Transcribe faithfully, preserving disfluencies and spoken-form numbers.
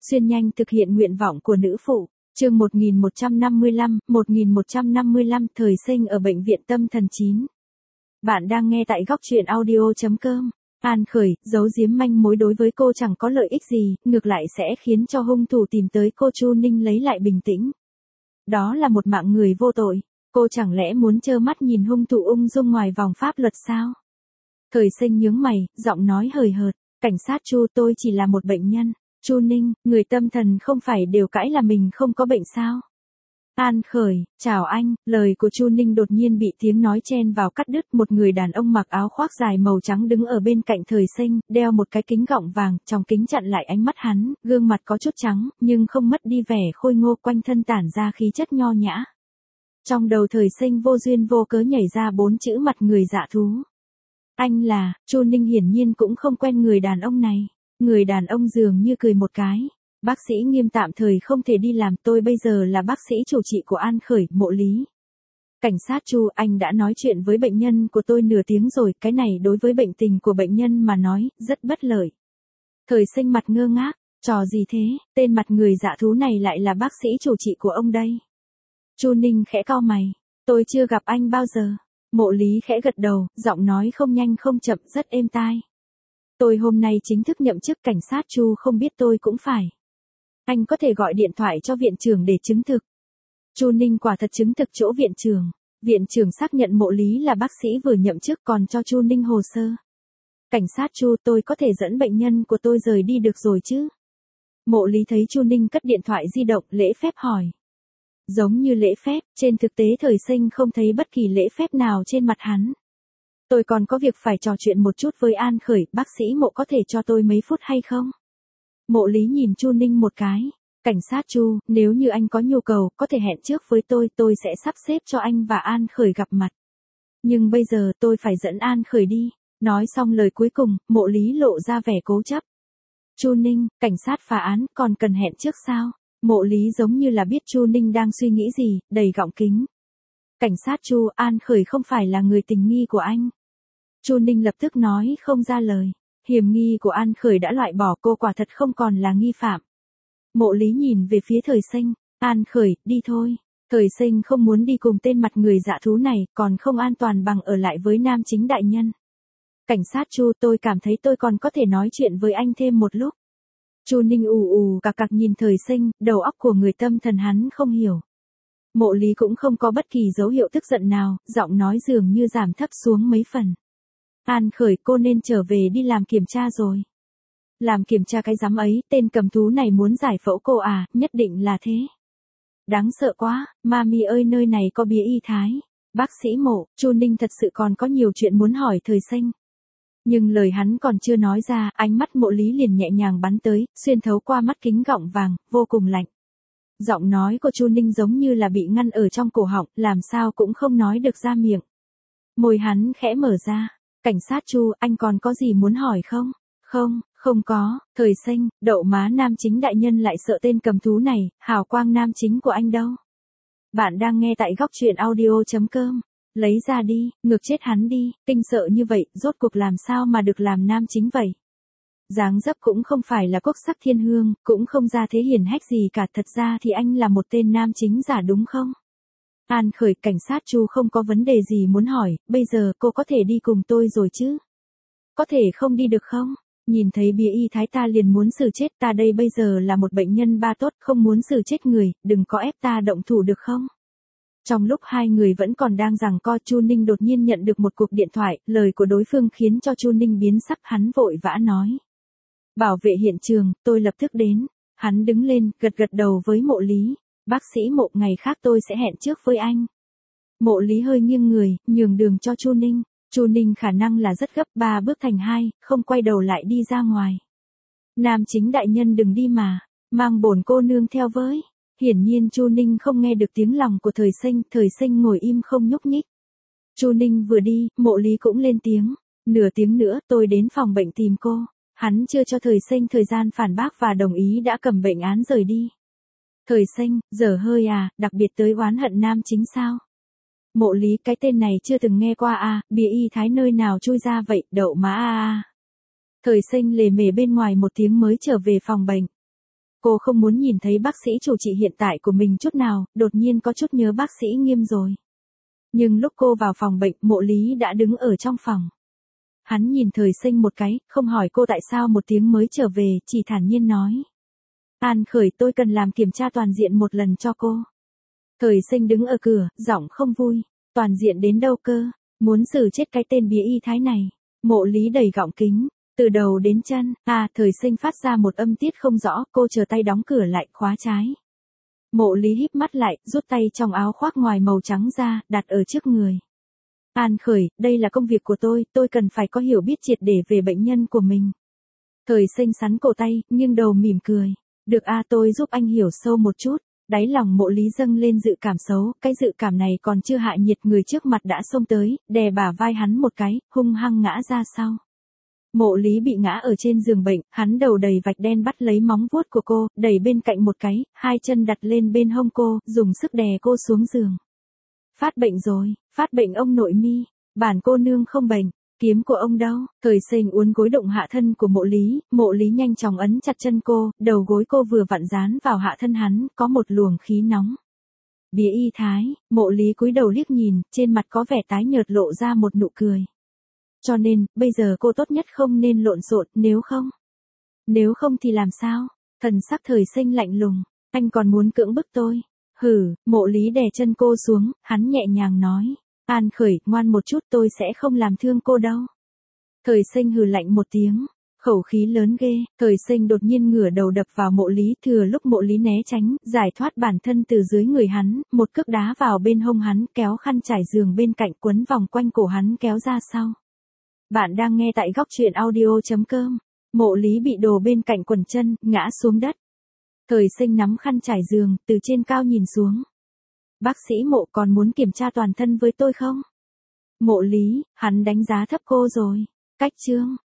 xuyên nhanh thực hiện nguyện vọng của nữ phụ. Chương một nghìn một trăm năm mươi lăm, một nghìn một trăm năm mươi lăm thời sinh ở bệnh viện tâm thần chín. Bạn đang nghe tại góc truyện audio chấm com. An Khởi, giấu giếm manh mối đối với cô chẳng có lợi ích gì, ngược lại sẽ khiến cho hung thủ tìm tới cô. Chu Ninh lấy lại bình tĩnh. Đó là một mạng người vô tội, cô chẳng lẽ muốn trơ mắt nhìn hung thủ ung dung ngoài vòng pháp luật sao? Thời sinh nhướng mày, giọng nói hời hợt, cảnh sát Chu, tôi chỉ là một bệnh nhân. Chu Ninh, người tâm thần không phải đều cãi là mình không có bệnh sao? An Khởi, chào anh, lời của Chu Ninh đột nhiên bị tiếng nói chen vào cắt đứt. Một người đàn ông mặc áo khoác dài màu trắng đứng ở bên cạnh thời sinh, đeo một cái kính gọng vàng, trong kính chặn lại ánh mắt hắn, gương mặt có chút trắng, nhưng không mất đi vẻ khôi ngô, quanh thân tản ra khí chất nho nhã. Trong đầu thời sinh vô duyên vô cớ nhảy ra bốn chữ mặt người dạ thú. Anh là, Chu Ninh hiển nhiên cũng không quen người đàn ông này. Người đàn ông dường như cười một cái. Bác sĩ Nghiêm tạm thời không thể đi làm, tôi bây giờ là bác sĩ chủ trị của An Khởi, Mộ Lý. Cảnh sát Chu, anh đã nói chuyện với bệnh nhân của tôi nửa tiếng rồi, cái này đối với bệnh tình của bệnh nhân mà nói, rất bất lợi. Thời sinh mặt ngơ ngác, trò gì thế, tên mặt người dạ thú này lại là bác sĩ chủ trị của ông đây. Chu Ninh khẽ cau mày, tôi chưa gặp anh bao giờ. Mộ Lý khẽ gật đầu, giọng nói không nhanh không chậm, rất êm tai. Tôi hôm nay chính thức nhậm chức. Cảnh sát Chu, không biết tôi cũng phải. Anh có thể gọi điện thoại cho viện trưởng để chứng thực. Chu Ninh quả thật chứng thực chỗ viện trưởng. Viện trưởng xác nhận Mộ Lý là bác sĩ vừa nhậm chức, còn cho Chu Ninh hồ sơ. Cảnh sát Chu, tôi có thể dẫn bệnh nhân của tôi rời đi được rồi chứ? Mộ Lý thấy Chu Ninh cất điện thoại di động, lễ phép hỏi. Giống như lễ phép, trên thực tế thời sinh không thấy bất kỳ lễ phép nào trên mặt hắn. Tôi còn có việc phải trò chuyện một chút với An Khởi, bác sĩ Mộ có thể cho tôi mấy phút hay không? Mộ Lý nhìn Chu Ninh một cái. Cảnh sát Chu, nếu như anh có nhu cầu, có thể hẹn trước với tôi, tôi sẽ sắp xếp cho anh và An Khởi gặp mặt. Nhưng bây giờ tôi phải dẫn An Khởi đi. Nói xong lời cuối cùng, Mộ Lý lộ ra vẻ cố chấp. Chu Ninh, cảnh sát phá án, còn cần hẹn trước sao? Mộ Lý giống như là biết Chu Ninh đang suy nghĩ gì, đầy gọng kính. Cảnh sát Chu, An Khởi không phải là người tình nghi của anh. Chu Ninh lập tức nói không ra lời. Hiểm nghi của An Khởi đã loại bỏ, cô quả thật không còn là nghi phạm. Mộ Lý nhìn về phía thời sinh. An Khởi, đi thôi. Thời sinh không muốn đi cùng tên mặt người dạ thú này, còn không an toàn bằng ở lại với nam chính đại nhân. Cảnh sát Chu, tôi cảm thấy tôi còn có thể nói chuyện với anh thêm một lúc. Chu Ninh ù ù cạc cạc nhìn thời sinh, đầu óc của người tâm thần hắn không hiểu. Mộ Lý cũng không có bất kỳ dấu hiệu tức giận nào, giọng nói dường như giảm thấp xuống mấy phần. An Khởi, cô nên trở về đi làm kiểm tra rồi. Làm kiểm tra cái rắm ấy, tên cầm thú này muốn giải phẫu cô à, nhất định là thế. Đáng sợ quá, mami ơi, nơi này có bía y thái. Bác sĩ Mộ, Chu Ninh thật sự còn có nhiều chuyện muốn hỏi thời sinh. Nhưng lời hắn còn chưa nói ra, ánh mắt Mộ Lý liền nhẹ nhàng bắn tới, xuyên thấu qua mắt kính gọng vàng, vô cùng lạnh. Giọng nói của Chu Ninh giống như là bị ngăn ở trong cổ họng, làm sao cũng không nói được ra miệng. Môi hắn khẽ mở ra. Cảnh sát Chu, anh còn có gì muốn hỏi không? Không, không có. Thời sinh, đậu má, nam chính đại nhân lại sợ tên cầm thú này, hào quang nam chính của anh đâu? Bạn đang nghe tại góc truyện audio chấm com. Lấy ra đi, ngược chết hắn đi, kinh sợ như vậy, rốt cuộc làm sao mà được làm nam chính vậy? Dáng dấp cũng không phải là quốc sắc thiên hương, cũng không ra thế hiển hách gì cả, thật ra thì anh là một tên nam chính giả đúng không? An Khởi, cảnh sát Chu không có vấn đề gì muốn hỏi, bây giờ cô có thể đi cùng tôi rồi chứ? Có thể không đi được không? Nhìn thấy bia y thái ta liền muốn xử chết, ta đây bây giờ là một bệnh nhân ba tốt, không muốn xử chết người, đừng có ép ta động thủ được không? Trong lúc hai người vẫn còn đang giằng co, Chu Ninh đột nhiên nhận được một cuộc điện thoại, lời của đối phương khiến cho Chu Ninh biến sắc, hắn vội vã nói. Bảo vệ hiện trường, tôi lập tức đến. Hắn đứng lên, gật gật đầu với Mộ Lý. Bác sĩ Mộ, ngày khác tôi sẽ hẹn trước với anh. Mộ Lý hơi nghiêng người, nhường đường cho Chu Ninh. Chu Ninh khả năng là rất gấp, ba bước thành hai, không quay đầu lại đi ra ngoài. Nam chính đại nhân đừng đi mà, mang bổn cô nương theo với. Hiển nhiên Chu Ninh không nghe được tiếng lòng của thời sinh, thời sinh ngồi im không nhúc nhích. Chu Ninh vừa đi, Mộ Lý cũng lên tiếng. Nửa tiếng nữa tôi đến phòng bệnh tìm cô. Hắn chưa cho thời sinh thời gian phản bác và đồng ý đã cầm bệnh án rời đi. Thời sinh, dở hơi à, đặc biệt tới oán hận nam chính sao? Mộ Lý, cái tên này chưa từng nghe qua à, bìa y thái nơi nào chui ra vậy, đậu má à à. Thời sinh lề mề bên ngoài một tiếng mới trở về phòng bệnh. Cô không muốn nhìn thấy bác sĩ chủ trị hiện tại của mình chút nào, đột nhiên có chút nhớ bác sĩ Nghiêm rồi. Nhưng lúc cô vào phòng bệnh, Mộ Lý đã đứng ở trong phòng. Hắn nhìn Thời Sinh một cái, không hỏi cô tại sao một tiếng mới trở về, chỉ thản nhiên nói. An Khởi, tôi cần làm kiểm tra toàn diện một lần cho cô. Thời Sinh đứng ở cửa, giọng không vui. Toàn diện đến đâu cơ, muốn xử chết cái tên bía y thái này. Mộ Lý đẩy gọng kính, từ đầu đến chân, à, Thời Sinh phát ra một âm tiết không rõ, cô chờ tay đóng cửa lại, khóa trái. Mộ Lý híp mắt lại, rút tay trong áo khoác ngoài màu trắng ra, đặt ở trước người. An Khởi, đây là công việc của tôi, tôi cần phải có hiểu biết triệt để về bệnh nhân của mình. Thời Sinh sắn cổ tay, nghiêng đầu mỉm cười. Được a, tôi giúp anh hiểu sâu một chút. Đáy lòng Mộ Lý dâng lên dự cảm xấu, cái dự cảm này còn chưa hạ nhiệt, người trước mặt đã xông tới, đè bả vai hắn một cái, hung hăng ngã ra sau. Mộ Lý bị ngã ở trên giường bệnh, hắn đầu đầy vạch đen bắt lấy móng vuốt của cô, đẩy bên cạnh một cái, hai chân đặt lên bên hông cô, dùng sức đè cô xuống giường. Phát bệnh rồi, phát bệnh ông nội mi, bản cô nương không bệnh, kiếm của ông đâu? Thời Sinh uốn gối động hạ thân của Mộ Lý, Mộ Lý nhanh chóng ấn chặt chân cô, đầu gối cô vừa vặn dán vào hạ thân hắn, có một luồng khí nóng. Bía y thái, Mộ Lý cúi đầu liếc nhìn, trên mặt có vẻ tái nhợt lộ ra một nụ cười. Cho nên, bây giờ cô tốt nhất không nên lộn xộn, nếu không. Nếu không thì làm sao? Thần sắc Thời Sinh lạnh lùng, anh còn muốn cưỡng bức tôi. Hử, Mộ Lý đè chân cô xuống, hắn nhẹ nhàng nói. An Khởi, ngoan một chút, tôi sẽ không làm thương cô đâu. Thời Sinh hừ lạnh một tiếng, khẩu khí lớn ghê. Thời Sinh đột nhiên ngửa đầu đập vào Mộ Lý, thừa lúc Mộ Lý né tránh, giải thoát bản thân từ dưới người hắn, một cước đá vào bên hông hắn, kéo khăn trải giường bên cạnh quấn vòng quanh cổ hắn kéo ra sau. Bạn đang nghe tại góc truyện audio chấm com. Mộ Lý bị đồ bên cạnh quần chân, ngã xuống đất. Thời Sinh nắm khăn trải giường, từ trên cao nhìn xuống. Bác sĩ Mộ còn muốn kiểm tra toàn thân với tôi không? Mộ Lý, hắn đánh giá thấp cô rồi. Cách chương,